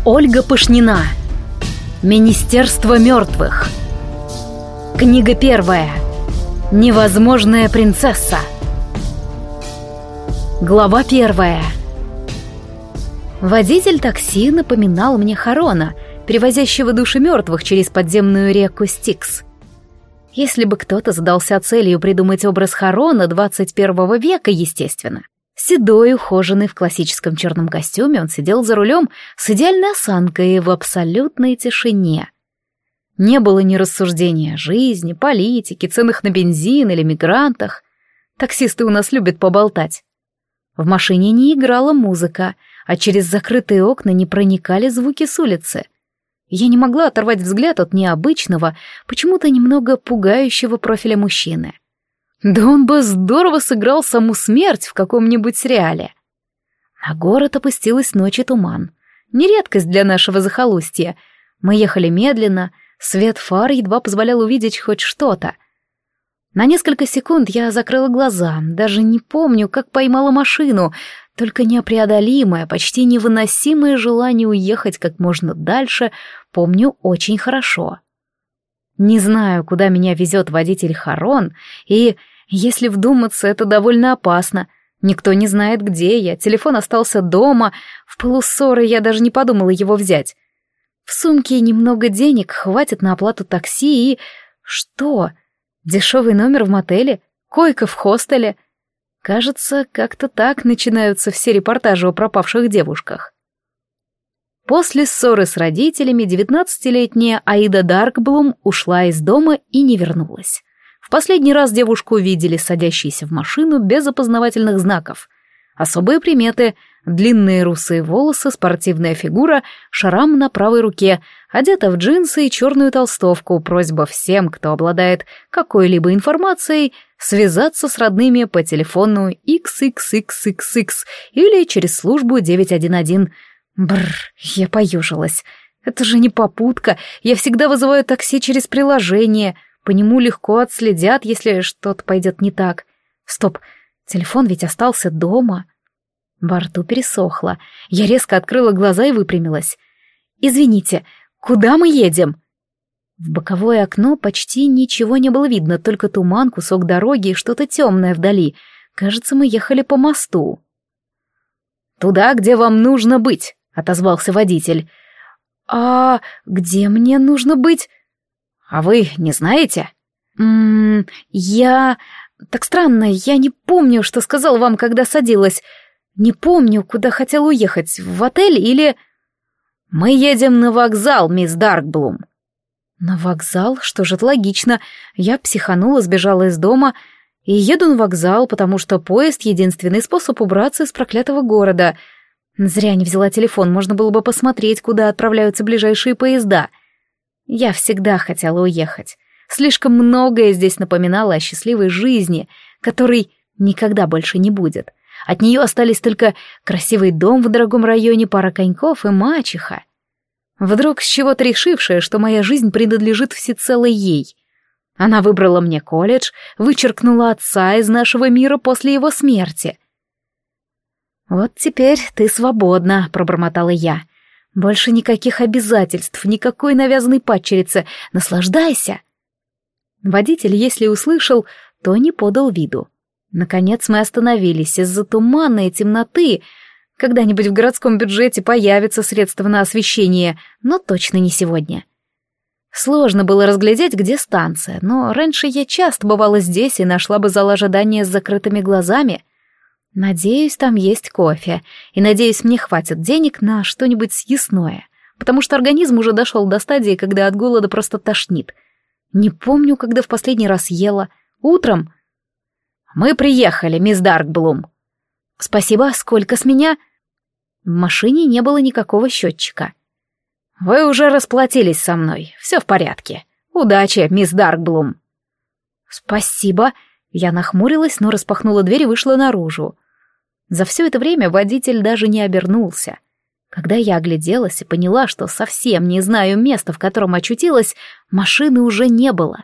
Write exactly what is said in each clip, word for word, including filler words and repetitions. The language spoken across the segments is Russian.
Ольга Пашнина. Министерство мертвых. Книга первая. Невозможная принцесса. Глава первая. Водитель такси напоминал мне Харона, перевозящего души мертвых через подземную реку Стикс. Если бы кто-то задался целью придумать образ Харона двадцать первого века, естественно. Седой, ухоженный в классическом черном костюме, он сидел за рулем с идеальной осанкой в абсолютной тишине. Не было ни рассуждения о жизни, политике, ценах на бензин или мигрантах. Таксисты у нас любят поболтать. В машине не играла музыка, а через закрытые окна не проникали звуки с улицы. Я не могла оторвать взгляд от необычного, почему-то немного пугающего профиля мужчины. Да он бы здорово сыграл саму смерть в каком-нибудь сериале. На город опустилась ночь и туман. Не редкость для нашего захолустья. Мы ехали медленно, свет фар едва позволял увидеть хоть что-то. На несколько секунд я закрыла глаза, даже не помню, как поймала машину, только непреодолимое, почти невыносимое желание уехать как можно дальше помню очень хорошо. Не знаю, куда меня везет водитель Харон, и, если вдуматься, это довольно опасно. Никто не знает, где я, телефон остался дома, в пылу ссоры я даже не подумала его взять. В сумке немного денег, хватит на оплату такси и... Что? Дешевый номер в мотеле? Койка в хостеле? Кажется, как-то так начинаются все репортажи о пропавших девушках. После ссоры с родителями девятнадцатилетняя Аида Даркблум ушла из дома и не вернулась. В последний раз девушку видели садящейся в машину без опознавательных знаков. Особые приметы — длинные русые волосы, спортивная фигура, шрам на правой руке, одета в джинсы и черную толстовку. Просьба всем, кто обладает какой-либо информацией, связаться с родными по телефону икс икс икс икс икс или через службу девять один один. Бррр, я поежилась. Это же не попутка. Я всегда вызываю такси через приложение. По нему легко отследят, если что-то пойдет не так. Стоп, телефон ведь остался дома. Во рту пересохло. Я резко открыла глаза и выпрямилась. «Извините, куда мы едем?» В боковое окно почти ничего не было видно, только туман, кусок дороги и что-то темное вдали. Кажется, мы ехали по мосту. «Туда, где вам нужно быть», — отозвался водитель. «А где мне нужно быть?» «А вы не знаете?» «Ммм, я... Так странно, я не помню, что сказал вам, когда садилась. Не помню, куда хотел уехать, в отель или...» «Мы едем на вокзал, мисс Даркблум». «На вокзал? Что же, это логично. Я психанула, сбежала из дома и еду на вокзал, потому что поезд — единственный способ убраться из проклятого города. Зря не взяла телефон, можно было бы посмотреть, куда отправляются ближайшие поезда. Я всегда хотела уехать. Слишком многое здесь напоминало о счастливой жизни, которой никогда больше не будет. От нее остались только красивый дом в дорогом районе, пара коньков и мачеха. Вдруг с чего-то решившая, что моя жизнь принадлежит всецело ей. Она выбрала мне колледж, вычеркнула отца из нашего мира после его смерти. «Вот теперь ты свободна», — пробормотала я. «Больше никаких обязательств, никакой навязанной падчерицы. Наслаждайся!» Водитель, если услышал, то не подал виду. Наконец мы остановились из-за тумана и темноты. Когда-нибудь в городском бюджете появятся средства на освещение, но точно не сегодня. Сложно было разглядеть, где станция, но раньше я часто бывала здесь и нашла бы зал ожидания с закрытыми глазами. Надеюсь, там есть кофе, и надеюсь, мне хватит денег на что-нибудь съестное, потому что организм уже дошел до стадии, когда от голода просто тошнит. Не помню, когда в последний раз ела. Утром. «Мы приехали, мисс Даркблум». «Спасибо, сколько с меня?» В машине не было никакого счетчика. «Вы уже расплатились со мной, все в порядке. Удачи, мисс Даркблум». «Спасибо». Я нахмурилась, но распахнула дверь и вышла наружу. За все это время водитель даже не обернулся. Когда я огляделась и поняла, что совсем не знаю места, в котором очутилась, машины уже не было.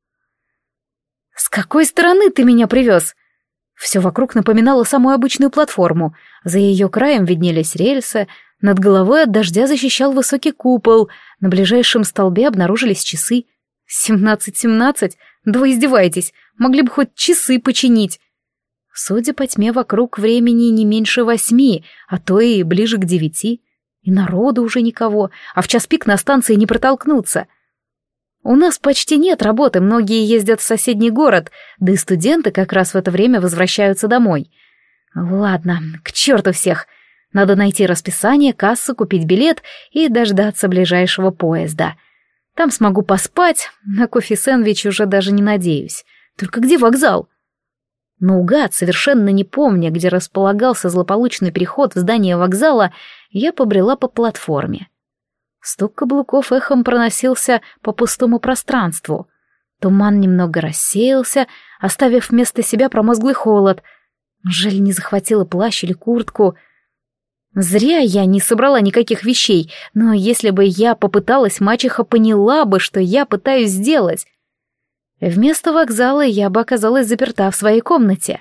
«С какой стороны ты меня привез?» Все вокруг напоминало самую обычную платформу. За ее краем виднелись рельсы, Над головой от дождя защищал высокий купол, на ближайшем столбе обнаружились часы. Семнадцать семнадцать? Да вы издеваетесь, могли бы хоть часы починить. Судя по тьме вокруг, времени не меньше восьми, а то и ближе к девяти. И народу уже никого, а в час пик на станции не протолкнуться. У нас почти нет работы, многие ездят в соседний город, да и студенты как раз в это время возвращаются домой. Ладно, к черту всех. Надо найти расписание, кассу, купить билет и дождаться ближайшего поезда. Там смогу поспать, на кофе-сэндвич уже даже не надеюсь. Только где вокзал? Наугад, совершенно не помня, где располагался злополучный переход в здание вокзала, я побрела по платформе. Стук каблуков эхом проносился по пустому пространству. Туман немного рассеялся, оставив вместо себя промозглый холод. Жаль, не захватила плащ или куртку. Зря я не собрала никаких вещей, но если бы я попыталась, мачеха поняла бы, что я пытаюсь сделать. Вместо вокзала я бы оказалась заперта в своей комнате.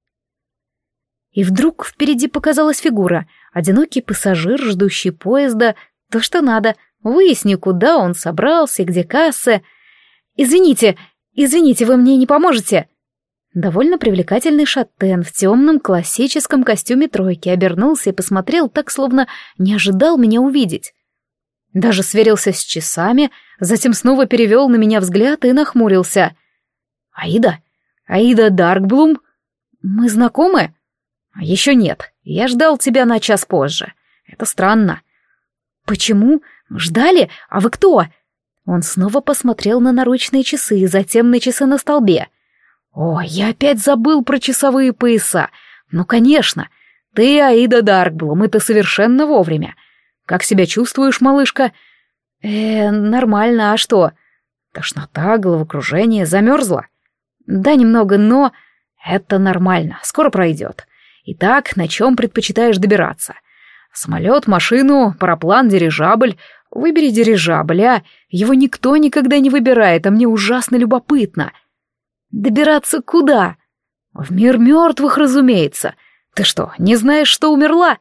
И вдруг впереди показалась фигура, одинокий пассажир, ждущий поезда. То, что надо. Выясни, куда он собрался и где кассы. «Извините, извините, вы мне не поможете?» Довольно привлекательный шатен в темном классическом костюме тройки обернулся и посмотрел так, словно не ожидал меня увидеть. Даже сверился с часами, затем снова перевел на меня взгляд и нахмурился. «Аида? Аида Даркблум? Мы знакомы?» «Еще нет. Я ждал тебя на час позже. Это странно». «Почему? Ждали? А вы кто?» Он снова посмотрел на наручные часы, затем на часы на столбе. «О, я опять забыл про часовые пояса. Ну, конечно. Ты Аида Даркблум, и ты совершенно вовремя. Как себя чувствуешь, малышка?» «Э, нормально, а что?» «Тошнота, головокружение, замерзла?» «Да, немного, но...» «Это нормально, скоро пройдет. Итак, на чем предпочитаешь добираться? Самолет, машину, параплан, дирижабль. Выбери дирижабль, а? Его никто никогда не выбирает, а мне ужасно любопытно». «Добираться куда?» «В мир мертвых, разумеется. Ты что, не знаешь, что умерла?»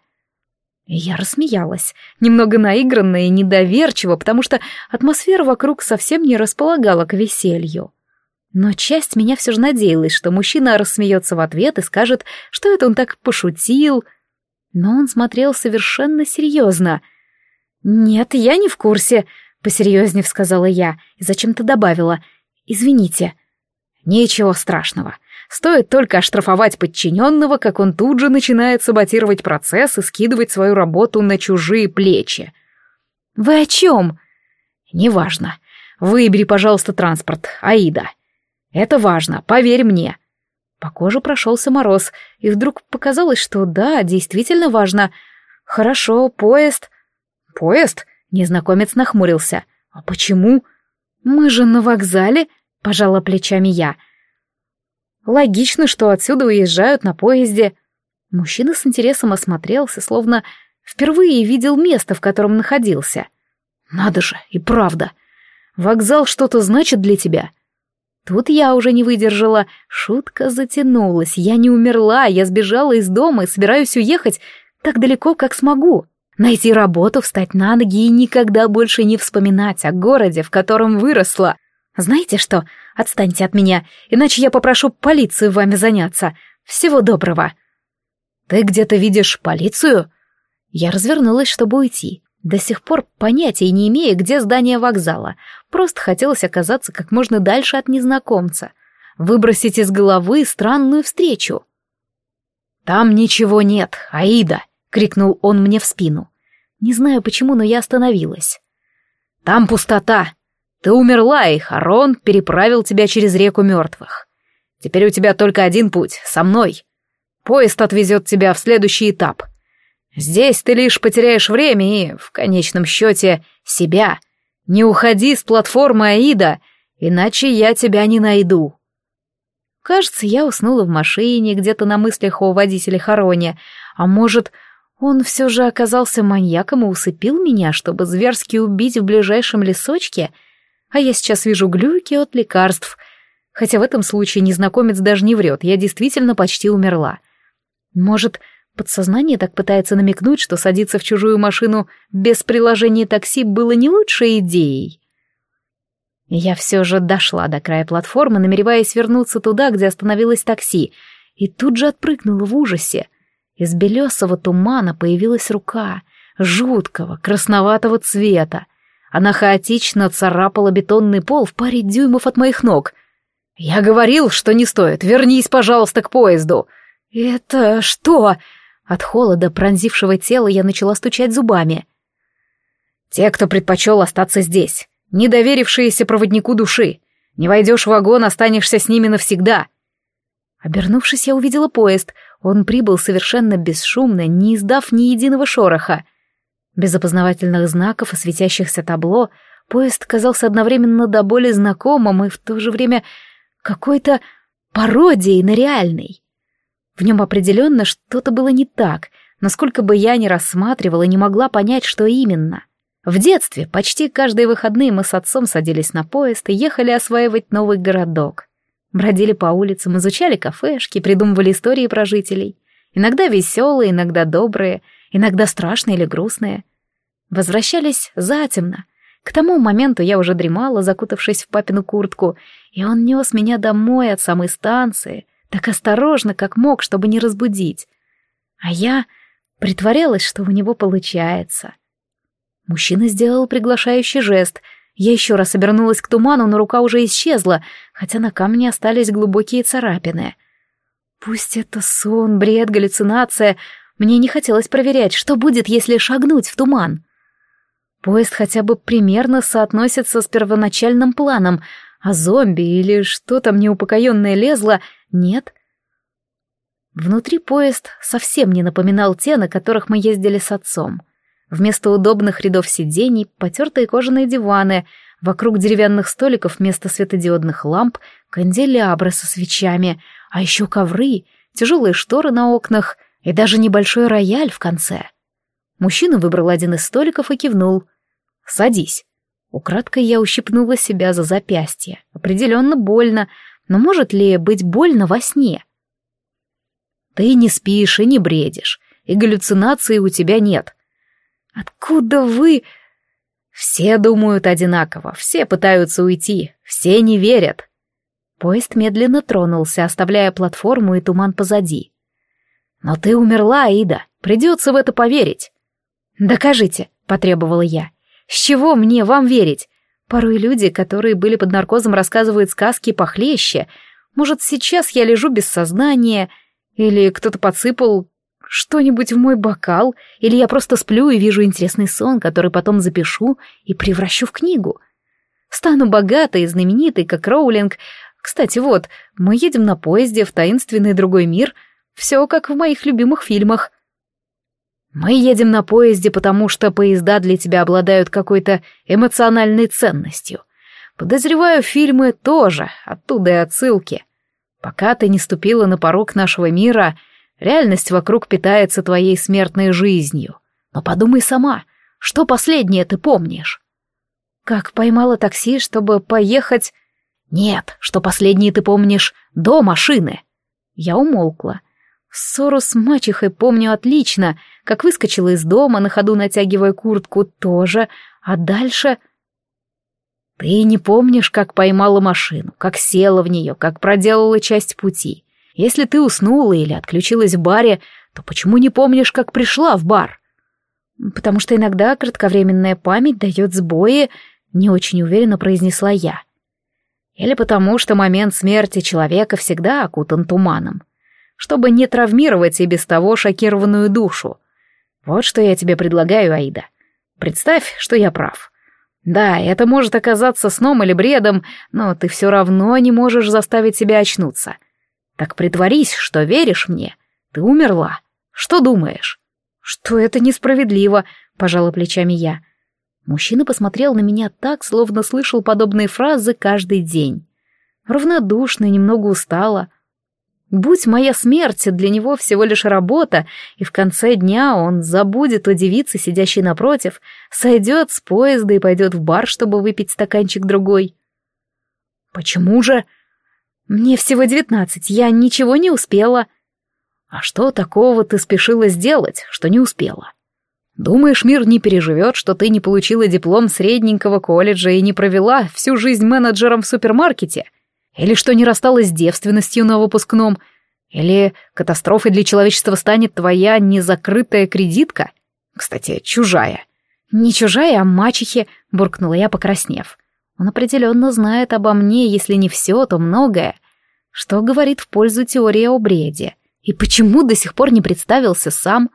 Я рассмеялась, немного наигранно и недоверчиво, потому что атмосфера вокруг совсем не располагала к веселью. Но часть меня все же надеялась, что мужчина рассмеется в ответ и скажет, что это он так пошутил. Но он смотрел совершенно серьезно. «Нет, я не в курсе», — посерьезнее сказала я и зачем-то добавила. «Извините». «Ничего страшного. Стоит только оштрафовать подчиненного, как он тут же начинает саботировать процесс и скидывать свою работу на чужие плечи». «Вы о чем?» «Неважно. Выбери, пожалуйста, транспорт, Аида. Это важно, поверь мне». По коже прошелся мороз, и вдруг показалось, что да, действительно важно. «Хорошо, поезд». «Поезд?» — незнакомец нахмурился. «А почему?» «Мы же на вокзале», — пожала плечами я. «Логично, что отсюда уезжают на поезде». Мужчина с интересом осмотрелся, словно впервые видел место, в котором находился. «Надо же, и правда. Вокзал что-то значит для тебя?» Тут я уже не выдержала. Шутка затянулась. Я не умерла, я сбежала из дома и собираюсь уехать так далеко, как смогу. Найти работу, встать на ноги и никогда больше не вспоминать о городе, в котором выросла. Знаете что? Отстаньте от меня, иначе я попрошу полицию вами заняться. Всего доброго. Ты где-то видишь полицию? Я развернулась, чтобы уйти. До сих пор понятия не имея, где здание вокзала. Просто хотелось оказаться как можно дальше от незнакомца. Выбросить из головы странную встречу. «Там ничего нет, Аида!» — крикнул он мне в спину. Не знаю почему, но я остановилась. «Там пустота. Ты умерла, и Харон переправил тебя через реку мертвых. Теперь у тебя только один путь — со мной. Поезд отвезет тебя в следующий этап. Здесь ты лишь потеряешь время и, в конечном счете, себя. Не уходи с платформы, Аида, иначе я тебя не найду». Кажется, я уснула в машине, где-то на мыслях о водителе Хароне. А может, он все же оказался маньяком и усыпил меня, чтобы зверски убить в ближайшем лесочке? А я сейчас вижу глюки от лекарств. Хотя в этом случае незнакомец даже не врет, я действительно почти умерла. Может, Подсознание так пытается намекнуть, что садиться в чужую машину без приложения такси было не лучшей идеей. Я все же дошла до края платформы, намереваясь вернуться туда, где остановилось такси, и тут же отпрыгнула в ужасе. Из белесого тумана появилась рука, жуткого, красноватого цвета. Она хаотично царапала бетонный пол в паре дюймов от моих ног. «Я говорил, что не стоит. Вернись, пожалуйста, к поезду». «Это что?» От холода, пронзившего тело, я начала стучать зубами. «Те, кто предпочел остаться здесь, не доверившиеся проводнику души. Не войдешь в вагон, останешься с ними навсегда». Обернувшись, я увидела поезд. Он прибыл совершенно бесшумно, не издав ни единого шороха. Без опознавательных знаков и светящихся табло поезд казался одновременно до боли знакомым и в то же время какой-то пародией на реальный. В нем определенно что-то было не так, насколько бы я ни рассматривала, не могла понять, что именно. В детстве почти каждые выходные мы с отцом садились на поезд и ехали осваивать новый городок. Бродили по улицам, изучали кафешки, придумывали истории про жителей. Иногда веселые, иногда добрые, иногда страшные или грустные. Возвращались затемно. К тому моменту я уже дремала, закутавшись в папину куртку, и он нес меня домой от самой станции, так осторожно, как мог, чтобы не разбудить. А я притворялась, что у него получается. Мужчина сделал приглашающий жест. Я еще раз обернулась к туману, но рука уже исчезла, хотя на камне остались глубокие царапины. Пусть это сон, бред, галлюцинация, мне не хотелось проверять, что будет, если шагнуть в туман. Поезд хотя бы примерно соотносится с первоначальным планом, а зомби или что там неупокоенное лезло нет. Внутри поезд совсем не напоминал те, на которых мы ездили с отцом. Вместо удобных рядов сидений потертые кожаные диваны, вокруг деревянных столиков вместо светодиодных ламп канделябры со свечами, а еще ковры, тяжелые шторы на окнах и даже небольшой рояль в конце. Мужчина выбрал один из столиков и кивнул. «Садись». Украдкой я ущипнула себя за запястье. Определенно больно, но может ли быть больно во сне? «Ты не спишь и не бредишь, и галлюцинаций у тебя нет». «Откуда вы...» «Все думают одинаково, все пытаются уйти, все не верят». Поезд медленно тронулся, оставляя платформу и туман позади. «Но ты умерла, Аида, придется в это поверить». «Докажите», — потребовала я. «С чего мне вам верить? Порой люди, которые были под наркозом, рассказывают сказки похлеще. Может, сейчас я лежу без сознания, или кто-то подсыпал что-нибудь в мой бокал, или я просто сплю и вижу интересный сон, который потом запишу и превращу в книгу. Стану богатой и знаменитой, как Роулинг. Кстати, вот, мы едем на поезде в таинственный другой мир, все как в моих любимых фильмах». «Мы едем на поезде, потому что поезда для тебя обладают какой-то эмоциональной ценностью. Подозреваю, фильмы тоже, оттуда и отсылки. Пока ты не ступила на порог нашего мира, реальность вокруг питается твоей смертной жизнью. Но подумай сама, что последнее ты помнишь?» «Как поймала такси, чтобы поехать...» «Нет, что последнее ты помнишь до машины». Я умолкла. Ссору с мачехой помню отлично, как выскочила из дома, на ходу натягивая куртку, тоже, а дальше... Ты не помнишь, как поймала машину, как села в нее, как проделала часть пути. Если ты уснула или отключилась в баре, то почему не помнишь, как пришла в бар? Потому что иногда кратковременная память дает сбои, не очень уверенно произнесла я. Или потому что момент смерти человека всегда окутан туманом, чтобы не травмировать и без того шокированную душу. Вот что я тебе предлагаю, Аида. Представь, что я прав. Да, это может оказаться сном или бредом, но ты все равно не можешь заставить себя очнуться. Так притворись, что веришь мне. Ты умерла. Что думаешь? Что это несправедливо, пожала плечами я. Мужчина посмотрел на меня так, словно слышал подобные фразы каждый день. Равнодушно, немного устало. Будь моя смерть для него всего лишь работа, и в конце дня он забудет о девице, сидящей напротив, сойдет с поезда и пойдет в бар, чтобы выпить стаканчик другой. «Почему же?» «Мне всего девятнадцать, я ничего не успела». А что такого ты спешила сделать, что не успела? Думаешь, мир не переживет, что ты не получила диплом средненького колледжа и не провела всю жизнь менеджером в супермаркете? Или что не рассталась с девственностью на выпускном? Или катастрофой для человечества станет твоя незакрытая кредитка? Кстати, чужая. Не чужая, а мачехи, буркнула я, покраснев. Он определенно знает обо мне, если не все, то многое. Что говорит в пользу теории о бреде? И почему до сих пор не представился сам?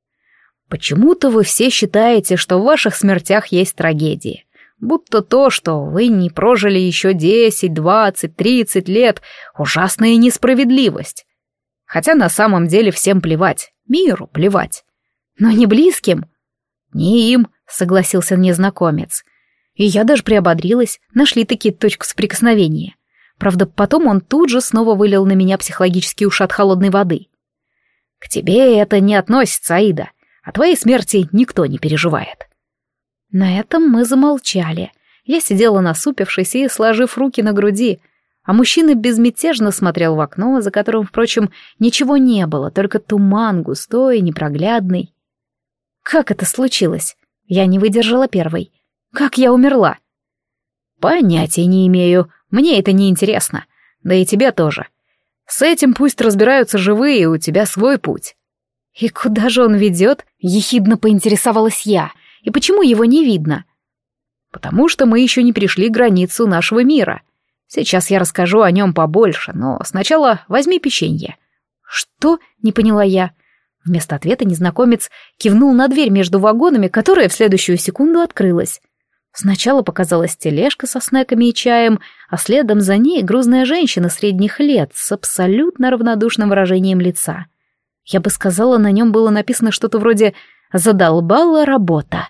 Почему-то вы все считаете, что в ваших смертях есть трагедии. Будто то, что вы не прожили еще десять, двадцать, тридцать лет, ужасная несправедливость. Хотя на самом деле всем плевать, миру плевать. Но не близким. Не им, согласился незнакомец. И я даже приободрилась, нашли такие точку соприкосновения. Правда, потом он тут же снова вылил на меня психологический ушат холодной воды. К тебе это не относится, Аида. О твоей смерти никто не переживает. На этом мы замолчали. Я сидела насупившись и сложив руки на груди, а мужчина безмятежно смотрел в окно, за которым, впрочем, ничего не было, только туман густой и непроглядный. Как это случилось? Я не выдержала первой. Как я умерла? Понятия не имею, мне это не интересно, да и тебе тоже. С этим пусть разбираются живые, у тебя свой путь. «И куда же он ведет?» — ехидно поинтересовалась я. «И почему его не видно?» «Потому что мы еще не перешли границу нашего мира. Сейчас я расскажу о нем побольше, но сначала возьми печенье». «Что?» — не поняла я. Вместо ответа незнакомец кивнул на дверь между вагонами, которая в следующую секунду открылась. Сначала показалась тележка со снеками и чаем, а следом за ней грузная женщина средних лет с абсолютно равнодушным выражением лица. Я бы сказала, на нем было написано что-то вроде «задолбала работа».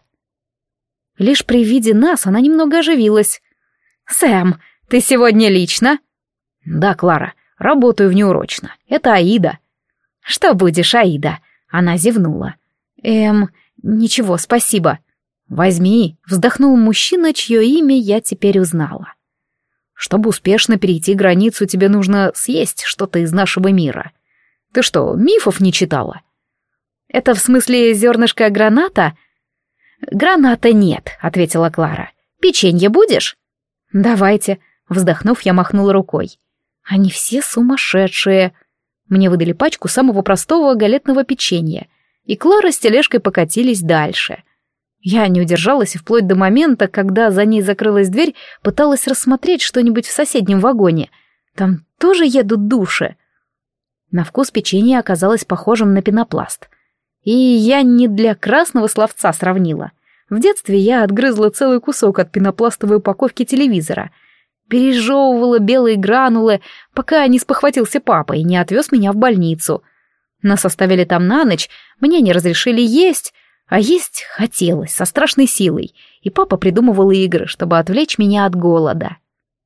Лишь при виде нас она немного оживилась. «Сэм, ты сегодня лично?» «Да, Клара, работаю внеурочно. Это Аида». «Что будешь, Аида?» Она зевнула. «Эм, ничего, спасибо». «Возьми», — вздохнул мужчина, чье имя я теперь узнала. «Чтобы успешно перейти границу, тебе нужно съесть что-то из нашего мира. Ты что, мифов не читала?» «Это в смысле зернышко граната?» «Граната нет», — ответила Клара. «Печенье будешь?» «Давайте», — вздохнув, я махнула рукой. «Они все сумасшедшие». Мне выдали пачку самого простого галетного печенья, и Клара с тележкой покатились дальше. Я не удержалась и вплоть до момента, когда за ней закрылась дверь, пыталась рассмотреть что-нибудь в соседнем вагоне. Там тоже едут души. На вкус печенье оказалось похожим на пенопласт. И я не для красного словца сравнила. В детстве я отгрызла целый кусок от пенопластовой упаковки телевизора, пережевывала белые гранулы, пока не спохватился папа и не отвез меня в больницу. Нас оставили там на ночь, мне не разрешили есть, а есть хотелось со страшной силой, и папа придумывал игры, чтобы отвлечь меня от голода.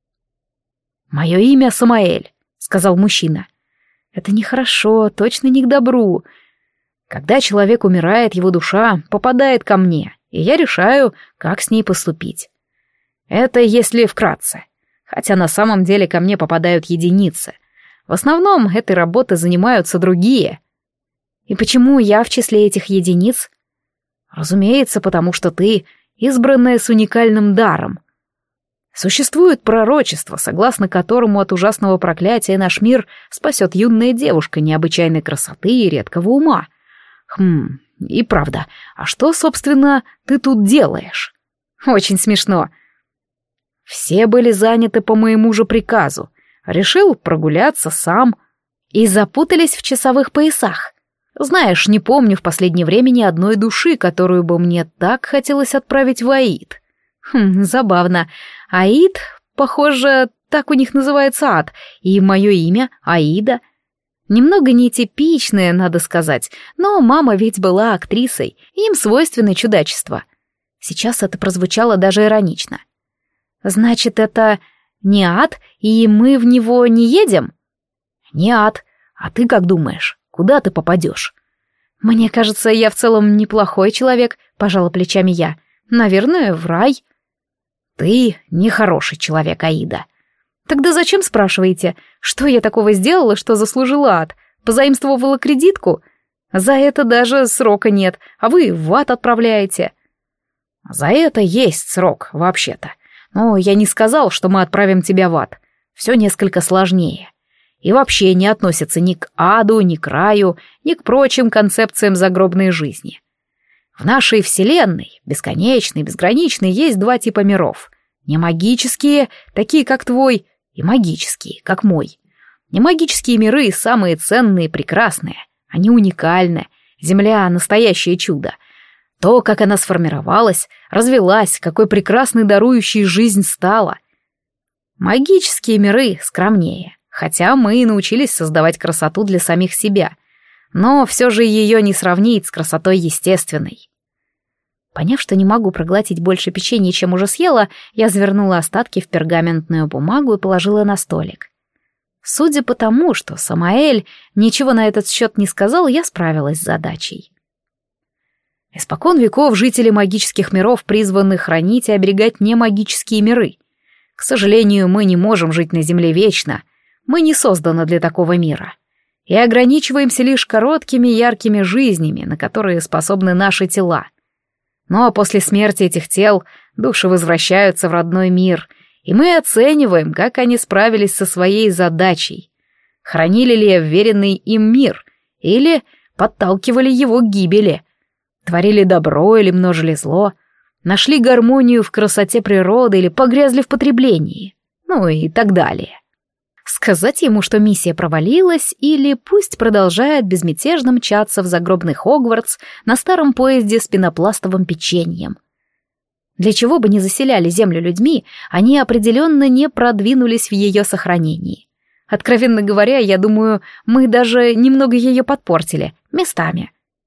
«Мое имя Самаэль», — сказал мужчина. «Это нехорошо, точно не к добру. Когда человек умирает, его душа попадает ко мне, и я решаю, как с ней поступить. Это если вкратце. Хотя на самом деле ко мне попадают единицы. В основном этой работой занимаются другие. И почему я в числе этих единиц? Разумеется, потому что ты избранная с уникальным даром. Существует пророчество, согласно которому от ужасного проклятия наш мир спасет юная девушка необычайной красоты и редкого ума. Хм, и правда, а что, собственно, ты тут делаешь? Очень смешно. Все были заняты по моему же приказу. Решил прогуляться сам. И запутались в часовых поясах. Знаешь, не помню в последнее время ни одной души, которую бы мне так хотелось отправить в Аид. Хм, забавно. Аид, похоже, так у них называется ад, и мое имя Аида. Немного нетипичное, надо сказать, но мама ведь была актрисой, им свойственны чудачества. Сейчас это прозвучало даже иронично. Значит, это не ад, и мы в него не едем? Не ад. А ты как думаешь, куда ты попадешь? Мне кажется, я в целом неплохой человек, пожала плечами я. Наверное, в рай. Ты нехороший человек, Аида. Тогда зачем спрашиваете, что я такого сделала, что заслужила ад? Позаимствовала кредитку? За это даже срока нет, а вы в ад отправляете. За это есть срок, вообще-то. Но я не сказал, что мы отправим тебя в ад. Все несколько сложнее. И вообще не относится ни к аду, ни к раю, ни к прочим концепциям загробной жизни. В нашей вселенной, бесконечной, безграничной, есть два типа миров. Немагические, такие как твой, и магические, как мой. Немагические миры самые ценные и прекрасные. Они уникальны. Земля — настоящее чудо. То, как она сформировалась, развелась, какой прекрасной дарующей жизнь стала. Магические миры скромнее, хотя мы и научились создавать красоту для самих себя. Но все же ее не сравнить с красотой естественной. Поняв, что не могу проглотить больше печенья, чем уже съела, я завернула остатки в пергаментную бумагу и положила на столик. Судя по тому, что Самаэль ничего на этот счет не сказал, я справилась с задачей. Испокон веков жители магических миров призваны хранить и оберегать немагические миры. К сожалению, мы не можем жить на Земле вечно, мы не созданы для такого мира. И ограничиваемся лишь короткими яркими жизнями, на которые способны наши тела. Ну а после смерти этих тел души возвращаются в родной мир, и мы оцениваем, как они справились со своей задачей. Хранили ли вверенный им мир, или подталкивали его к гибели, творили добро или множили зло, нашли гармонию в красоте природы или погрязли в потреблении, ну и так далее. Сказать ему, что миссия провалилась, или пусть продолжает безмятежно мчаться в загробный Хогвартс на старом поезде с пенопластовым печеньем. Для чего бы не заселяли землю людьми, они определенно не продвинулись в ее сохранении. Откровенно говоря, я думаю, мы даже немного ее подпортили, местами.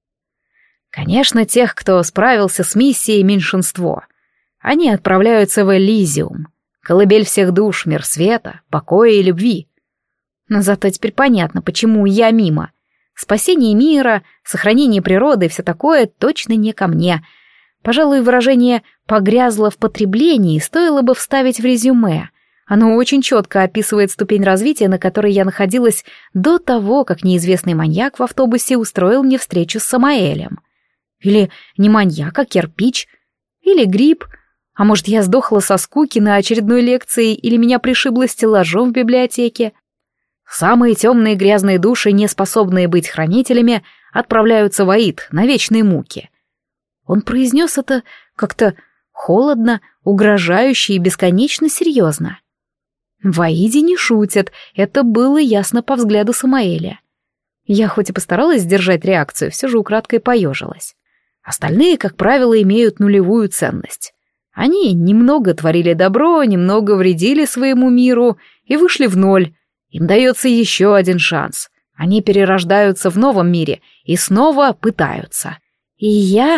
Конечно, тех, кто справился с миссией, меньшинство. Они отправляются в Элизиум, колыбель всех душ, мир света, покоя и любви. Но зато теперь понятно, почему я мимо. Спасение мира, сохранение природы и все такое точно не ко мне. Пожалуй, выражение «погрязло в потреблении» стоило бы вставить в резюме. Оно очень четко описывает ступень развития, на которой я находилась до того, как неизвестный маньяк в автобусе устроил мне встречу с Самаэлем. Или не маньяк, а кирпич. Или гриб. А может, я сдохла со скуки на очередной лекции, или меня пришибло стеллажом в библиотеке. Самые темные грязные души, не способные быть хранителями, отправляются в Аид на вечные муки. Он произнес это как-то холодно, угрожающе и бесконечно серьезно. В Аиде не шутят, это было ясно по взгляду Самаэля. Я хоть и постаралась сдержать реакцию, все же украдкой поежилась. Остальные, как правило, имеют нулевую ценность. Они немного творили добро, немного вредили своему миру и вышли в ноль. Им дается еще один шанс. Они перерождаются в новом мире и снова пытаются. И я...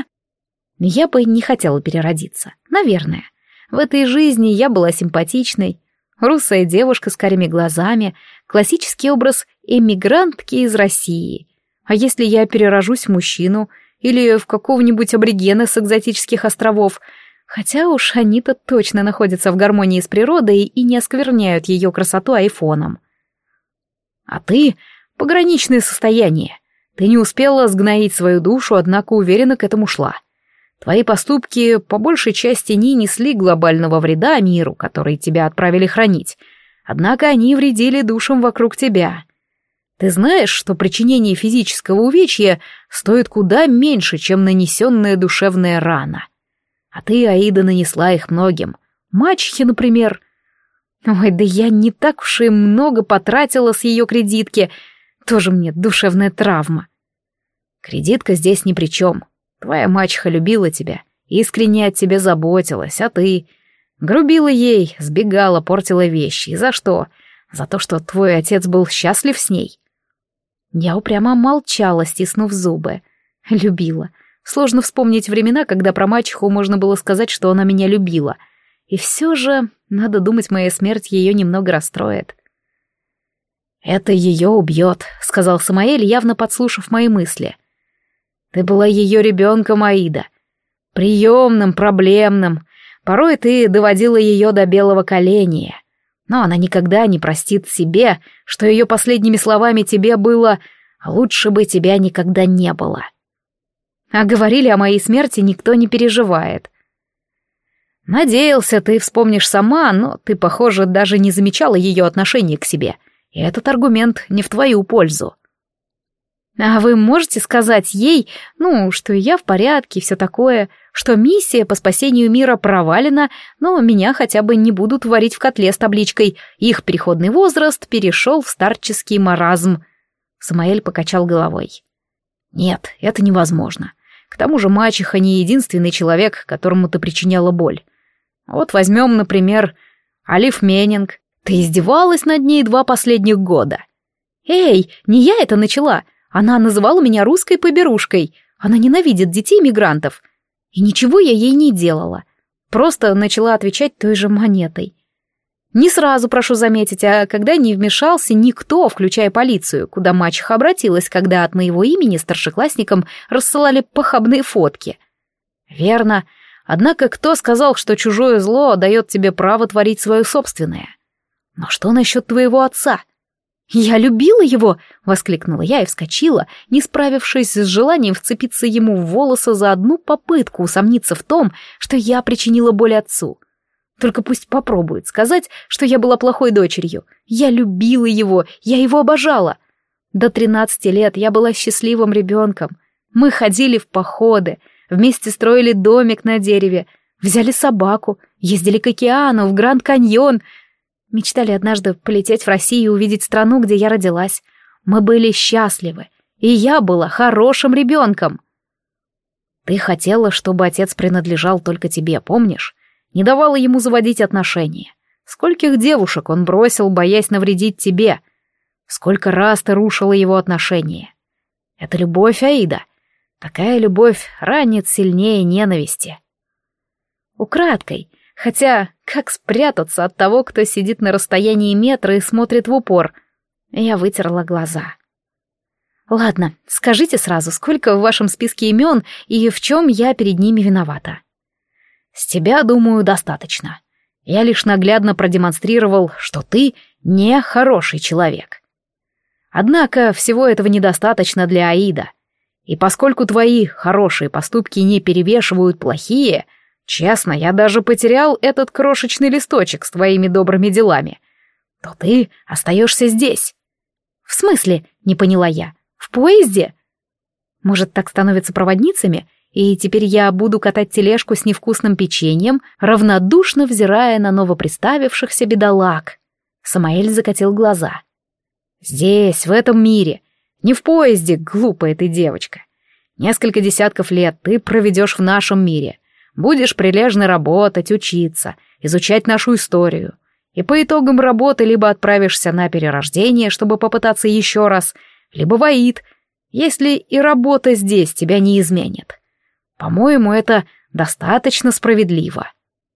Я бы не хотела переродиться, наверное. В этой жизни я была симпатичной. Русая девушка с карими глазами, классический образ эмигрантки из России. А если я перерожусь в мужчину или в какого-нибудь аборигена с экзотических островов, хотя уж они-то точно находятся в гармонии с природой и не оскверняют ее красоту айфоном. А ты — пограничное состояние. Ты не успела сгноить свою душу, однако уверенно к этому шла. Твои поступки по большей части не несли глобального вреда миру, который тебя отправили хранить, однако они вредили душам вокруг тебя. Ты знаешь, что причинение физического увечья стоит куда меньше, чем нанесенная душевная рана. А ты, Аида, нанесла их многим. Мачехе, например. Ой, да я не так уж и много потратила с ее кредитки. Тоже мне душевная травма. Кредитка здесь ни при чем. Твоя мачеха любила тебя, искренне от тебя заботилась, а ты... Грубила ей, сбегала, портила вещи. И за что? За то, что твой отец был счастлив с ней? Я упрямо молчала, стиснув зубы. Любила. Сложно вспомнить времена, когда про мачеху можно было сказать, что она меня любила. И все же, надо думать, моя смерть ее немного расстроит. «Это ее убьет», — сказал Самаэль, явно подслушав мои мысли. «Ты была ее ребенком, Аида. Приемным, проблемным. Порой ты доводила ее до белого коленя. Но она никогда не простит себе, что ее последними словами тебе было Лучше бы тебя никогда не было. А говорили, о моей смерти никто не переживает. Надеялся, ты вспомнишь сама, но ты, похоже, даже не замечала ее отношение к себе. И этот аргумент не в твою пользу. А вы можете сказать ей, ну, что я в порядке и все такое, что миссия по спасению мира провалена, но меня хотя бы не будут варить в котле с табличкой «Их переходный возраст перешел в старческий маразм». Самаэль покачал головой. Нет, это невозможно. К тому же мачеха не единственный человек, которому ты причиняла боль. Вот возьмем, например, Алиф Меннинг. Ты издевалась над ней два последних года. Эй, не я это начала. Она называла меня русской поберушкой. Она ненавидит детей-мигрантов. И ничего я ей не делала. Просто начала отвечать той же монетой. Не сразу, прошу заметить, а когда не вмешался никто, включая полицию, куда мачеха обратилась, когда от моего имени старшеклассникам рассылали похабные фотки. Верно. Однако кто сказал, что чужое зло дает тебе право творить свое собственное? Но что насчет твоего отца? «Я любила его!» — воскликнула я и вскочила, не справившись с желанием вцепиться ему в волосы за одну попытку усомниться в том, что я причинила боль отцу. Только пусть попробует сказать, что я была плохой дочерью. Я любила его, я его обожала. До тринадцати лет я была счастливым ребенком. Мы ходили в походы, вместе строили домик на дереве, взяли собаку, ездили к океану, в Гранд-Каньон. Мечтали однажды полететь в Россию и увидеть страну, где я родилась. Мы были счастливы, и я была хорошим ребенком. Ты хотела, чтобы отец принадлежал только тебе, помнишь? Не давала ему заводить отношения. Скольких девушек он бросил, боясь навредить тебе? Сколько раз ты рушила его отношения? Это любовь, Аида. Такая любовь ранит сильнее ненависти. Украдкой, хотя как спрятаться от того, кто сидит на расстоянии метра и смотрит в упор? Я вытерла глаза. Ладно, скажите сразу, сколько в вашем списке имен и в чем я перед ними виновата? С тебя, думаю, достаточно. Я лишь наглядно продемонстрировал, что ты не хороший человек. Однако всего этого недостаточно для Аида. И поскольку твои хорошие поступки не перевешивают плохие, честно, я даже потерял этот крошечный листочек с твоими добрыми делами, то ты остаешься здесь. В смысле, не поняла я, в поезде? Может, так становятся проводницами? И теперь я буду катать тележку с невкусным печеньем, равнодушно взирая на новоприставившихся бедолаг. Самаэль закатил глаза. Здесь, в этом мире, не в поезде, глупая ты девочка. Несколько десятков лет ты проведешь в нашем мире, будешь прилежно работать, учиться, изучать нашу историю. И по итогам работы либо отправишься на перерождение, чтобы попытаться еще раз, либо в Аид, если и работа здесь тебя не изменит. По-моему, это достаточно справедливо.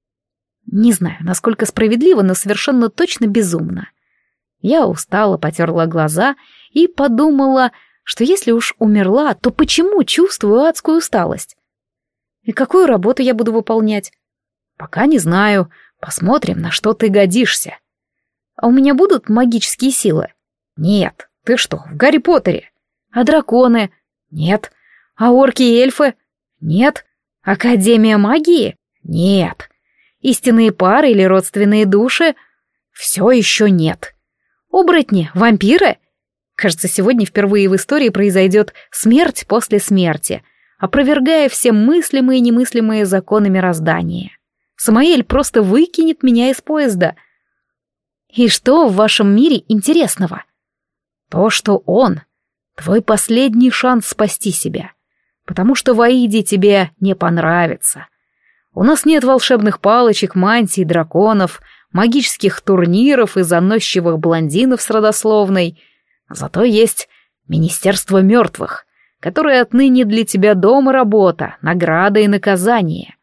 Не знаю, насколько справедливо, но совершенно точно безумно. Я устала, потерла глаза и подумала, что если уж умерла, то почему чувствую адскую усталость? И какую работу я буду выполнять? Пока не знаю. Посмотрим, на что ты годишься. А у меня будут магические силы? Нет. Ты что, в Гарри Поттере? А драконы? Нет. А орки и эльфы? Нет. Академия магии? Нет. Истинные пары или родственные души? Все еще нет. Оборотни? Вампиры? Кажется, сегодня впервые в истории произойдет смерть после смерти, опровергая все мыслимые и немыслимые законы мироздания. Самаэль просто выкинет меня из поезда. И что в вашем мире интересного? То, что он — твой последний шанс спасти себя. Потому что в Аиде тебе не понравится. У нас нет волшебных палочек, мантий, драконов, магических турниров и заносчивых блондинов с родословной. Зато есть Министерство мертвых, которое отныне для тебя дом и работа, награда и наказание.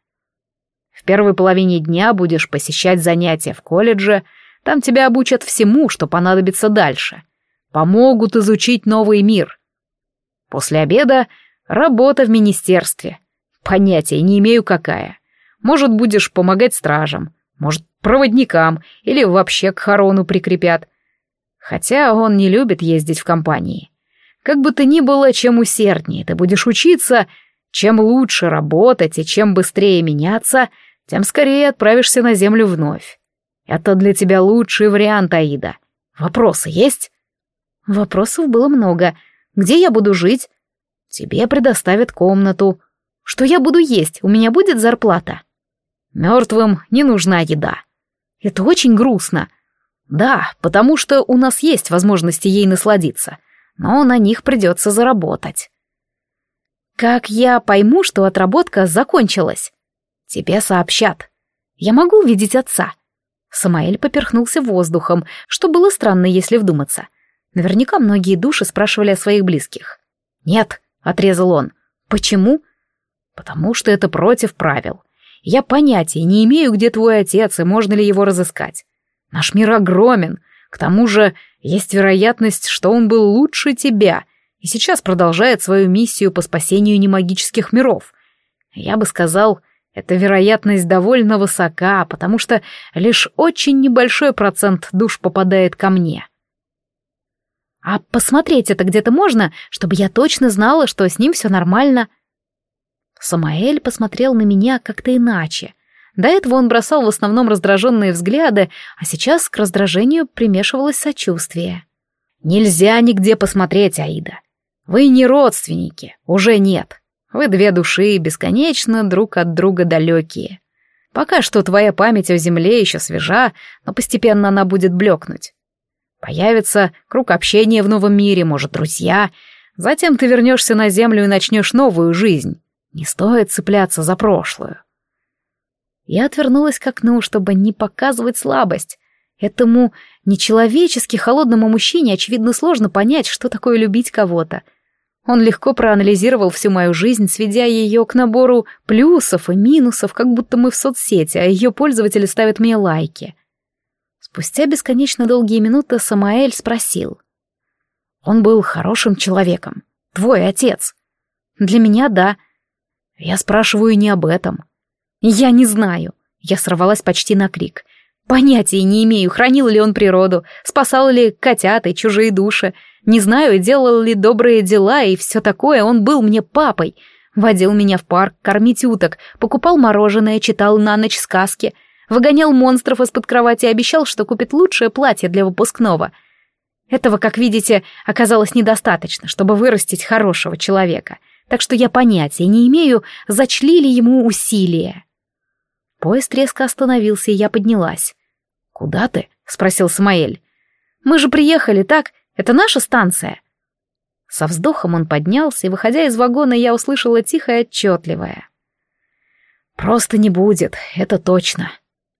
В первой половине дня будешь посещать занятия в колледже, там тебя обучат всему, что понадобится дальше. Помогут изучить новый мир. После обеда работа в министерстве. Понятия не имею какая. Может, будешь помогать стражам, может, проводникам или вообще к Харону прикрепят. Хотя он не любит ездить в компании. Как бы то ни было, чем усерднее ты будешь учиться, чем лучше работать и чем быстрее меняться, тем скорее отправишься на землю вновь. Это для тебя лучший вариант, Аида. Вопросы есть? Вопросов было много. Где я буду жить? Тебе предоставят комнату. Что я буду есть? У меня будет зарплата? Мертвым не нужна еда. Это очень грустно. Да, потому что у нас есть возможности ей насладиться, но на них придется заработать. Как я пойму, что отработка закончилась? Тебе сообщат. Я могу увидеть отца? Самаэль поперхнулся воздухом, что было странно, если вдуматься. Наверняка многие души спрашивали о своих близких. «Нет», — отрезал он. «Почему?» «Потому что это против правил. Я понятия не имею, где твой отец и можно ли его разыскать. Наш мир огромен, к тому же есть вероятность, что он был лучше тебя и сейчас продолжает свою миссию по спасению немагических миров. Я бы сказал, эта вероятность довольно высока, потому что лишь очень небольшой процент душ попадает ко мне». «А посмотреть это где-то можно, чтобы я точно знала, что с ним все нормально?» Самаэль посмотрел на меня как-то иначе. До этого он бросал в основном раздраженные взгляды, а сейчас к раздражению примешивалось сочувствие. «Нельзя нигде посмотреть, Аида. Вы не родственники, уже нет. Вы две души, бесконечно друг от друга далекие. Пока что твоя память о земле еще свежа, но постепенно она будет блекнуть. Появится круг общения в новом мире, может, друзья. Затем ты вернешься на землю и начнешь новую жизнь. Не стоит цепляться за прошлое». Я отвернулась к окну, чтобы не показывать слабость. Этому нечеловечески холодному мужчине, очевидно, сложно понять, что такое любить кого-то. Он легко проанализировал всю мою жизнь, сведя ее к набору плюсов и минусов, как будто мы в соцсети, а ее пользователи ставят мне лайки. Спустя бесконечно долгие минуты Самаэль спросил. «Он был хорошим человеком. Твой отец?» «Для меня — да». «Я спрашиваю не об этом». «Я не знаю». Я сорвалась почти на крик. «Понятия не имею, хранил ли он природу, спасал ли котят и чужие души. Не знаю, делал ли добрые дела и все такое. Он был мне папой. Водил меня в парк кормить уток, покупал мороженое, читал на ночь сказки, выгонял монстров из-под кровати и обещал, что купит лучшее платье для выпускного. Этого, как видите, оказалось недостаточно, чтобы вырастить хорошего человека. Так что я понятия не имею, зачли ли ему усилия». Поезд резко остановился, и я поднялась. «Куда ты?» — спросил Самаэль. «Мы же приехали, так? Это наша станция?» Со вздохом он поднялся, и, выходя из вагона, я услышала тихое и отчетливое. «Просто не будет, это точно».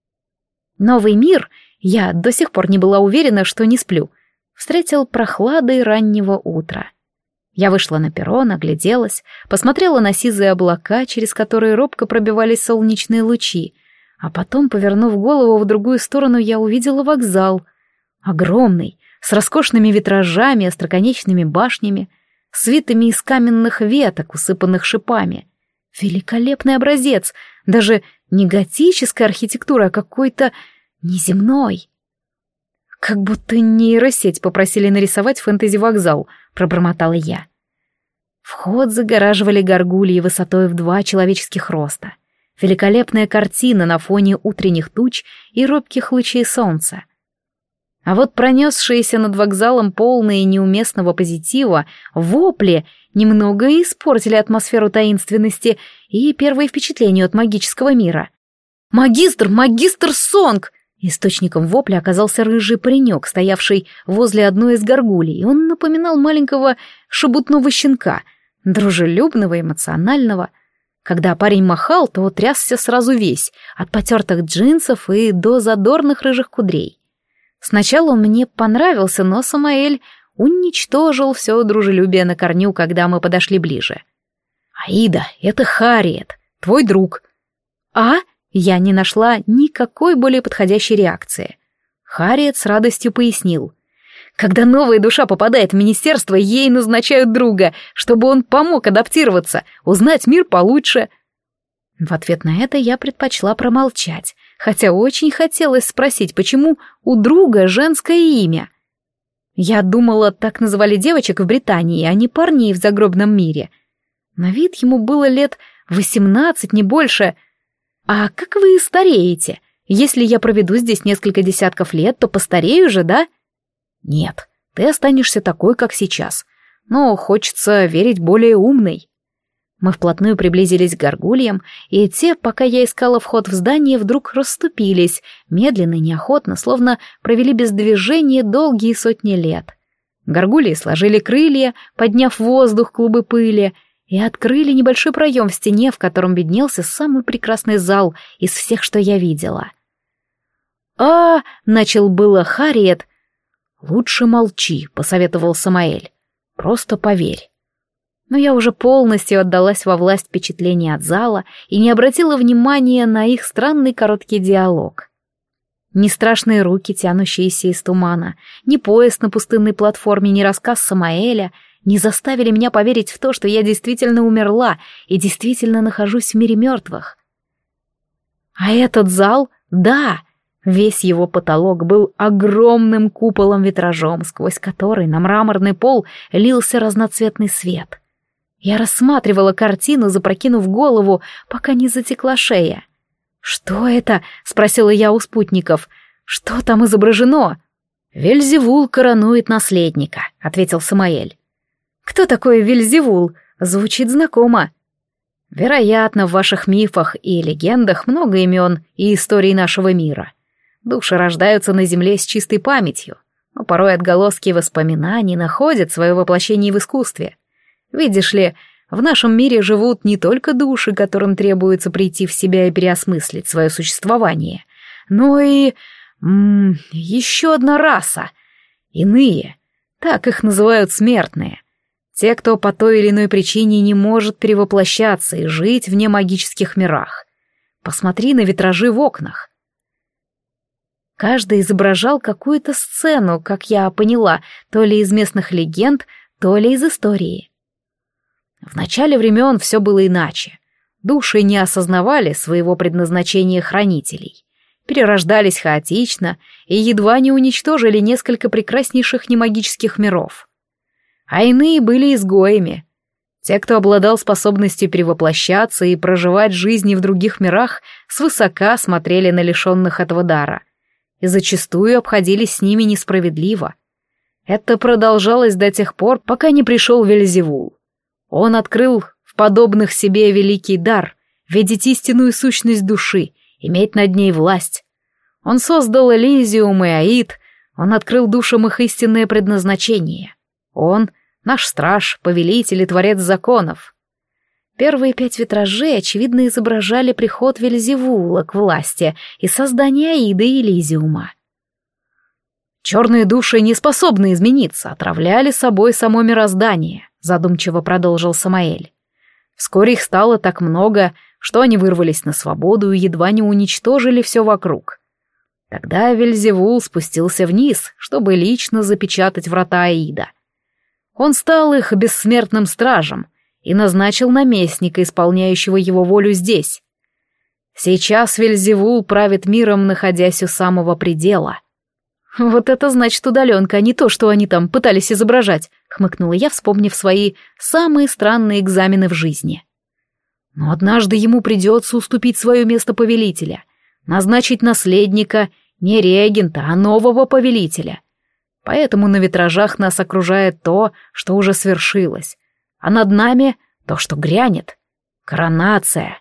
Новый мир, я до сих пор не была уверена, что не сплю, встретил прохладой раннего утра. Я вышла на перрон, огляделась, посмотрела на сизые облака, через которые робко пробивались солнечные лучи, а потом, повернув голову в другую сторону, я увидела вокзал. Огромный, с роскошными витражами, остроконечными башнями, свитыми из каменных веток, усыпанных шипами. Великолепный образец, даже не готическая архитектура, а какой-то неземной. «Как будто нейросеть попросили нарисовать фэнтези-вокзал», — пробормотала я. Вход загораживали горгульи высотой в два человеческих роста. Великолепная картина на фоне утренних туч и робких лучей солнца. А вот пронесшиеся над вокзалом полные неуместного позитива вопли немного испортили атмосферу таинственности и первые впечатления от магического мира. «Магистр! Магистр Сонг!» Источником вопля оказался рыжий паренек, стоявший возле одной из горгулей, и он напоминал маленького шебутного щенка, дружелюбного, эмоционального. Когда парень махал, то трясся сразу весь, от потертых джинсов и до задорных рыжих кудрей. Сначала он мне понравился, но Самаэль уничтожил все дружелюбие на корню, когда мы подошли ближе. «Аида, это Харриет, твой друг». «А?» Я не нашла никакой более подходящей реакции. Харриет с радостью пояснил. «Когда новая душа попадает в министерство, ей назначают друга, чтобы он помог адаптироваться, узнать мир получше». В ответ на это я предпочла промолчать, хотя очень хотелось спросить, почему у друга женское имя. Я думала, так называли девочек в Британии, а не парней в загробном мире. На вид ему было лет восемнадцать, не больше. А как вы стареете? Если я проведу здесь несколько десятков лет, то постарею же, да? Нет, ты останешься такой, как сейчас. Но хочется верить более умной. Мы вплотную приблизились к горгульям, и те, пока я искала вход в здание, вдруг расступились, медленно и неохотно, словно провели без движения долгие сотни лет. Горгульи сложили крылья, подняв в воздух клубы пыли, и открыли небольшой проем в стене, в котором виднелся самый прекрасный зал из всех, что я видела. «А!» — начал было Харриет. «Лучше молчи», — посоветовал Самаэль. «Просто поверь». Но я уже полностью отдалась во власть впечатлений от зала и не обратила внимания на их странный короткий диалог. Ни страшные руки, тянущиеся из тумана, ни поезд на пустынной платформе, ни рассказ Самаэля не заставили меня поверить в то, что я действительно умерла и действительно нахожусь в мире мертвых. А этот зал, да, весь его потолок был огромным куполом-витражом, сквозь который на мраморный пол лился разноцветный свет. Я рассматривала картину, запрокинув голову, пока не затекла шея. «Что это?» — спросила я у спутников. «Что там изображено?» «Вельзевул коронует наследника», — ответил Самаэль. «Кто такой Вельзевул? Звучит знакомо». «Вероятно, в ваших мифах и легендах много имен и историй нашего мира. Души рождаются на земле с чистой памятью, но порой отголоски воспоминаний находят свое воплощение в искусстве. Видишь ли, в нашем мире живут не только души, которым требуется прийти в себя и переосмыслить свое существование, но и... М -м, еще одна раса. Иные. Так их называют смертные. Те, кто по той или иной причине не может перевоплощаться и жить вне магических мирах. Посмотри на витражи в окнах. Каждый изображал какую-то сцену, как я поняла, то ли из местных легенд, то ли из истории. В начале времен все было иначе. Души не осознавали своего предназначения хранителей, перерождались хаотично и едва не уничтожили несколько прекраснейших немагических миров. А иные были изгоями. Те, кто обладал способностью перевоплощаться и проживать жизни в других мирах, свысока смотрели на лишенных этого дара и зачастую обходились с ними несправедливо. Это продолжалось до тех пор, пока не пришел Вельзевул. Он открыл в подобных себе великий дар, видеть истинную сущность души, иметь над ней власть. Он создал Элизиум и Аид, он открыл душам их истинное предназначение. Он — наш страж, повелитель и творец законов. Первые пять витражей, очевидно, изображали приход Вельзевула к власти и создание Аида и Элизиума. Черные души не способны измениться, отравляли собой само мироздание, задумчиво продолжил Самаэль. Вскоре их стало так много, что они вырвались на свободу и едва не уничтожили все вокруг. Тогда Вельзевул спустился вниз, чтобы лично запечатать врата Аида. Он стал их бессмертным стражем и назначил наместника, исполняющего его волю здесь. Сейчас Вельзевул правит миром, находясь у самого предела. «Вот это значит удаленка, а не то, что они там пытались изображать», — хмыкнула я, вспомнив свои самые странные экзамены в жизни. «Но однажды ему придется уступить свое место повелителя, назначить наследника не регента, а нового повелителя. Поэтому на витражах нас окружает то, что уже свершилось, а над нами то, что грянет. Коронация».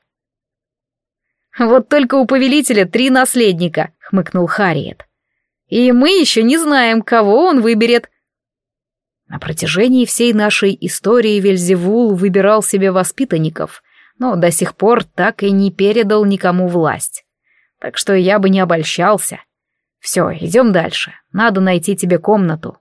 «Вот только у повелителя три наследника», — хмыкнул Харриет. «И мы еще не знаем, кого он выберет». На протяжении всей нашей истории Вельзевул выбирал себе воспитанников, но до сих пор так и не передал никому власть. Так что я бы не обольщался. Все, идем дальше. Надо найти тебе комнату.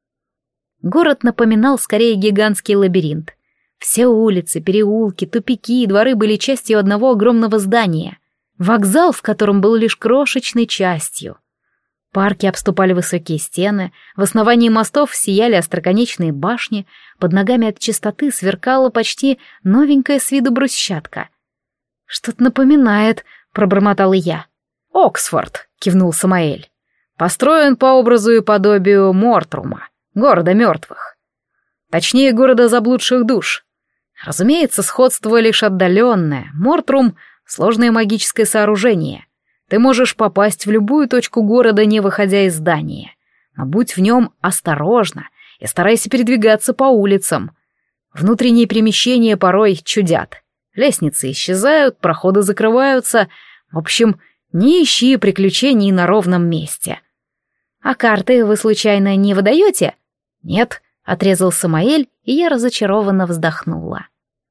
Город напоминал скорее гигантский лабиринт. Все улицы, переулки, тупики и дворы были частью одного огромного здания. Вокзал, в котором был лишь крошечной частью. Парки обступали высокие стены, в основании мостов сияли остроконечные башни, под ногами от чистоты сверкала почти новенькая с виду брусчатка. «Что-то напоминает», — пробормотала я. «Оксфорд», — кивнул Самаэль. «Построен по образу и подобию Мортрума. города мертвых. Точнее, города заблудших душ. Разумеется, сходство лишь отдаленное. Мортрум — сложное магическое сооружение. Ты можешь попасть в любую точку города, не выходя из здания. Но будь в нем осторожна и старайся передвигаться по улицам. Внутренние перемещения порой чудят. Лестницы исчезают, проходы закрываются. В общем, не ищи приключений на ровном месте. А карты вы случайно не выдаете? Нет, отрезал Самаэль, и я разочарованно вздохнула.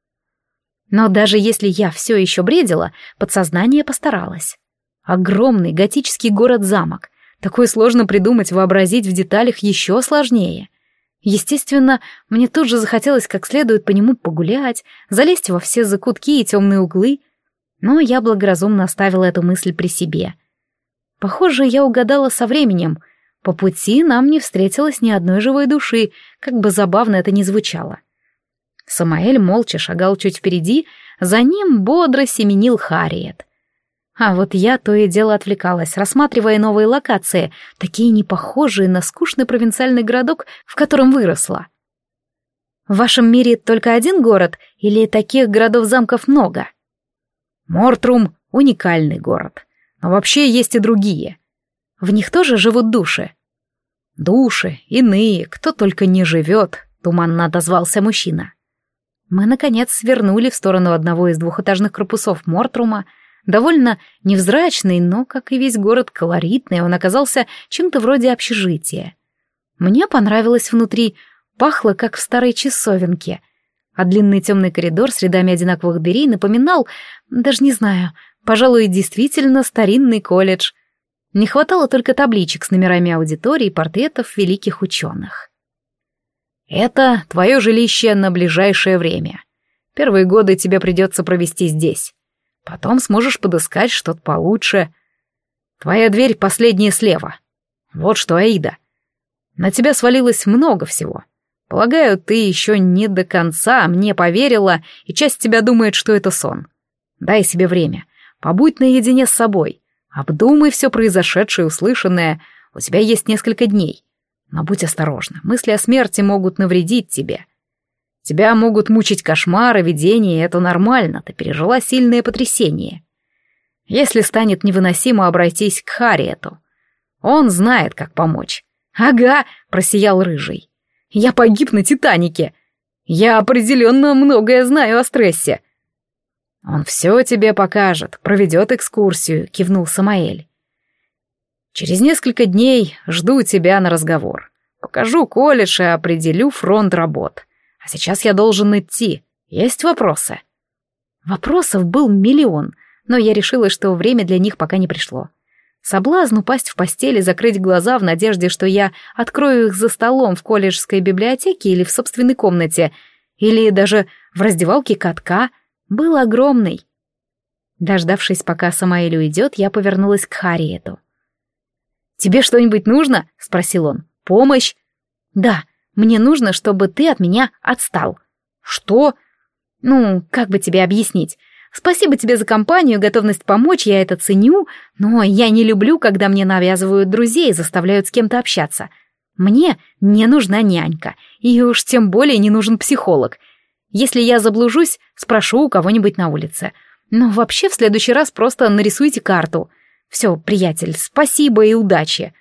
Но даже если я все еще бредила, подсознание постаралось. Огромный готический город-замок. Такое сложно придумать, вообразить в деталях еще сложнее. Естественно, мне тут же захотелось как следует по нему погулять, залезть во все закутки и темные углы, но я благоразумно оставила эту мысль при себе. Похоже, я угадала со временем. По пути нам не встретилось ни одной живой души, как бы забавно это ни звучало. Самаэль молча шагал чуть впереди, за ним бодро семенил Харриет. А вот я то и дело отвлекалась, рассматривая новые локации, такие непохожие на скучный провинциальный городок, в котором выросла. В вашем мире только один город или таких городов-замков много? Мортрум — уникальный город, но вообще есть и другие. В них тоже живут души? Души, иные, кто только не живет, туманно отозвался мужчина. Мы, наконец, свернули в сторону одного из двухэтажных корпусов Мортрума. Довольно невзрачный, но, как и весь город, колоритный, он оказался чем-то вроде общежития. Мне понравилось внутри, пахло, как в старой часовенке, а длинный темный коридор с рядами одинаковых дверей напоминал, даже не знаю, пожалуй, действительно старинный колледж. Не хватало только табличек с номерами аудиторий и портретов великих ученых. «Это твое жилище на ближайшее время. Первые годы тебе придется провести здесь. Потом сможешь подыскать что-то получше. Твоя дверь последняя слева. Вот что, Аида. На тебя свалилось много всего. Полагаю, ты еще не до конца мне поверила, и часть тебя думает, что это сон. Дай себе время. Побудь наедине с собой. Обдумай все произошедшее и услышанное. У тебя есть несколько дней. Но будь осторожна. Мысли о смерти могут навредить тебе. Тебя могут мучить кошмары, видения, и это нормально, ты пережила сильное потрясение. Если станет невыносимо, обратись к Харриету. Он знает, как помочь. «Ага», — просиял Рыжий. «Я погиб на Титанике. Я определенно многое знаю о стрессе». «Он все тебе покажет, проведет экскурсию», — кивнул Самаэль. «Через несколько дней жду тебя на разговор. Покажу колледж и определю фронт работ. А сейчас я должен идти. Есть вопросы?» Вопросов был миллион, но я решила, что время для них пока не пришло. Соблазн упасть в постель и закрыть глаза в надежде, что я открою их за столом в колледжской библиотеке или в собственной комнате, или даже в раздевалке катка, был огромный. Дождавшись, пока Самаэль уйдет, я повернулась к Харриету. «Тебе что-нибудь нужно?» — спросил он. «Помощь?» «Да, мне нужно, чтобы ты от меня отстал». «Что?» «Ну, как бы тебе объяснить? Спасибо тебе за компанию, готовность помочь, я это ценю, но я не люблю, когда мне навязывают друзей и заставляют с кем-то общаться. Мне не нужна нянька, и уж тем более не нужен психолог. Если я заблужусь, спрошу у кого-нибудь на улице. Но вообще в следующий раз просто нарисуйте карту. Все, приятель, спасибо и удачи».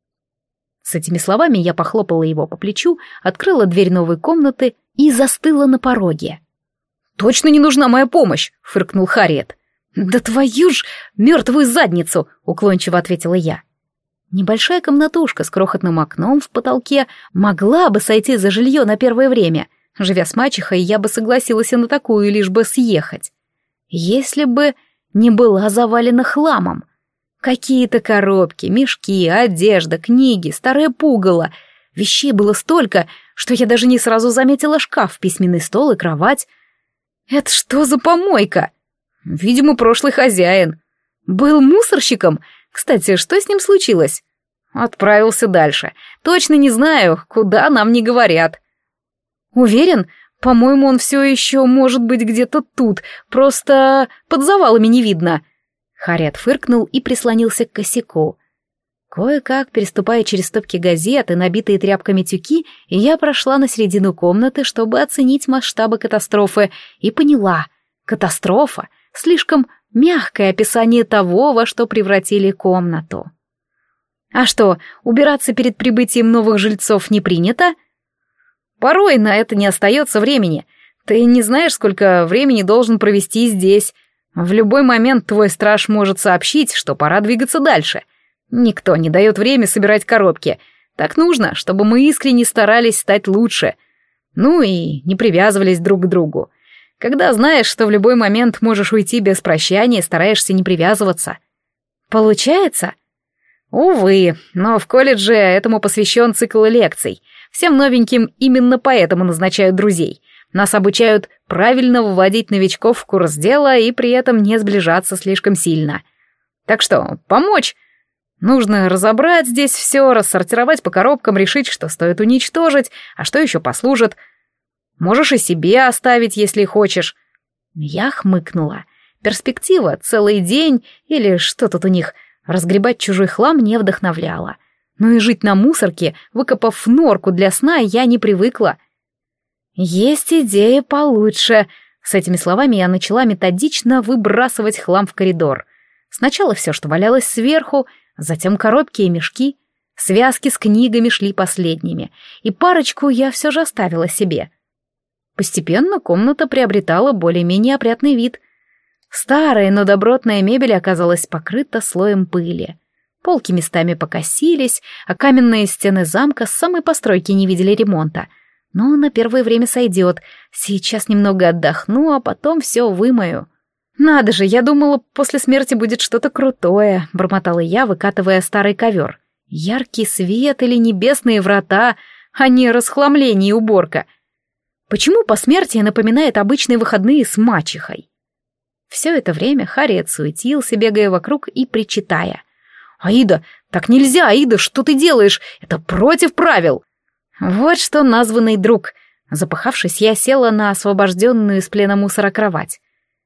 С этими словами я похлопала его по плечу, открыла дверь новой комнаты и застыла на пороге. «Точно не нужна моя помощь!» — фыркнул Харриет. «Да твою ж мертвую задницу!» — уклончиво ответила я. Небольшая комнатушка с крохотным окном в потолке могла бы сойти за жилье на первое время. Живя с мачехой, я бы согласилась и на такую, лишь бы съехать. Если бы не была завалена хламом. Какие-то коробки, мешки, одежда, книги, старое пугало. Вещей было столько, что я даже не сразу заметила шкаф, письменный стол и кровать. Это что за помойка? Видимо, прошлый хозяин. Был мусорщиком? Кстати, что с ним случилось? Отправился дальше. Точно не знаю, куда нам не говорят. Уверен? По-моему, он все еще может быть где-то тут, просто под завалами не видно. Харриет фыркнул и прислонился к косяку. Кое-как, переступая через стопки газет и набитые тряпками тюки, я прошла на середину комнаты, чтобы оценить масштабы катастрофы, и поняла — катастрофа — слишком мягкое описание того, во что превратили комнату. А что, убираться перед прибытием новых жильцов не принято? Порой на это не остается времени. Ты не знаешь, сколько времени должен провести здесь. В любой момент твой страж может сообщить, что пора двигаться дальше. Никто не дает время собирать коробки. Так нужно, чтобы мы искренне старались стать лучше. Ну и не привязывались друг к другу. Когда знаешь, что в любой момент можешь уйти без прощания, стараешься не привязываться. Получается? Увы, но в колледже этому посвящен цикл лекций. Всем новеньким именно поэтому назначают друзей. Нас обучают правильно выводить новичков в курс дела и при этом не сближаться слишком сильно. Так что, помочь? Нужно разобрать здесь все, рассортировать по коробкам, решить, что стоит уничтожить, а что еще послужит. Можешь и себе оставить, если хочешь. Я хмыкнула. Перспектива целый день или что тут у них, разгребать чужой хлам не вдохновляла. Но и жить на мусорке, выкопав норку для сна, я не привыкла. Есть идея получше. С этими словами я начала методично выбрасывать хлам в коридор. Сначала все, что валялось сверху, затем коробки и мешки. Связки с книгами шли последними, и парочку я все же оставила себе. Постепенно комната приобретала более-менее опрятный вид. Старая, но добротная мебель оказалась покрыта слоем пыли. Полки местами покосились, а каменные стены замка с самой постройки не видели ремонта. Но на первое время сойдет. Сейчас немного отдохну, а потом все вымою. «Надо же, я думала, после смерти будет что-то крутое», — бормотала я, выкатывая старый ковер. «Яркий свет или небесные врата, а не расхламление и уборка. Почему посмертие напоминает обычные выходные с мачехой?» Все это время Харриет суетился, бегая вокруг и причитая. «Аида, так нельзя, Аида, что ты делаешь? Это против правил!» Вот что названный друг. Запыхавшись, я села на освобожденную из плена мусора кровать.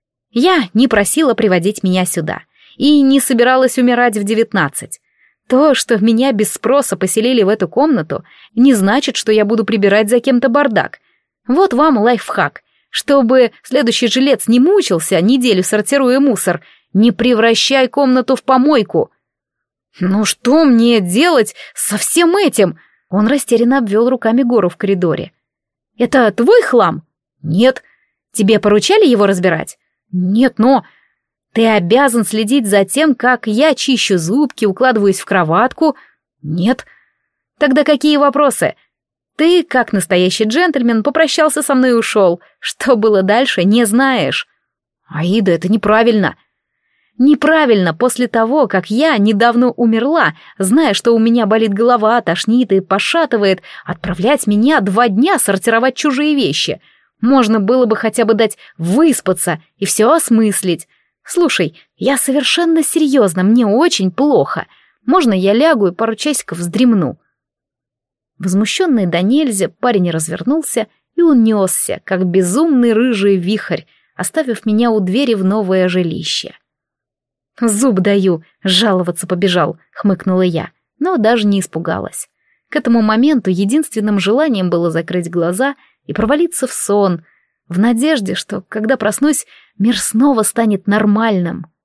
Я не просила приводить меня сюда и не собиралась умирать в девятнадцать. То, что меня без спроса поселили в эту комнату, не значит, что я буду прибирать за кем-то бардак. Вот вам лайфхак. Чтобы следующий жилец не мучился, неделю сортируя мусор, не превращай комнату в помойку. «Ну что мне делать со всем этим?» Он растерянно обвел руками гору в коридоре. «Это твой хлам?» «Нет». «Тебе поручали его разбирать?» «Нет, но...» «Ты обязан следить за тем, как я чищу зубки, укладываюсь в кроватку?» «Нет». «Тогда какие вопросы?» «Ты, как настоящий джентльмен, попрощался со мной и ушел. Что было дальше, не знаешь». «Аида, это неправильно». «Неправильно после того, как я недавно умерла, зная, что у меня болит голова, тошнит и пошатывает, отправлять меня два дня сортировать чужие вещи. Можно было бы хотя бы дать выспаться и все осмыслить. Слушай, я совершенно серьезно, мне очень плохо. Можно я лягу и пару часиков вздремну?» Возмущенный до нельзя, парень развернулся и унесся, как безумный рыжий вихрь, оставив меня у двери в новое жилище. «Зуб даю, жаловаться побежал», — хмыкнула я, но даже не испугалась. К этому моменту единственным желанием было закрыть глаза и провалиться в сон, в надежде, что, когда проснусь, мир снова станет нормальным.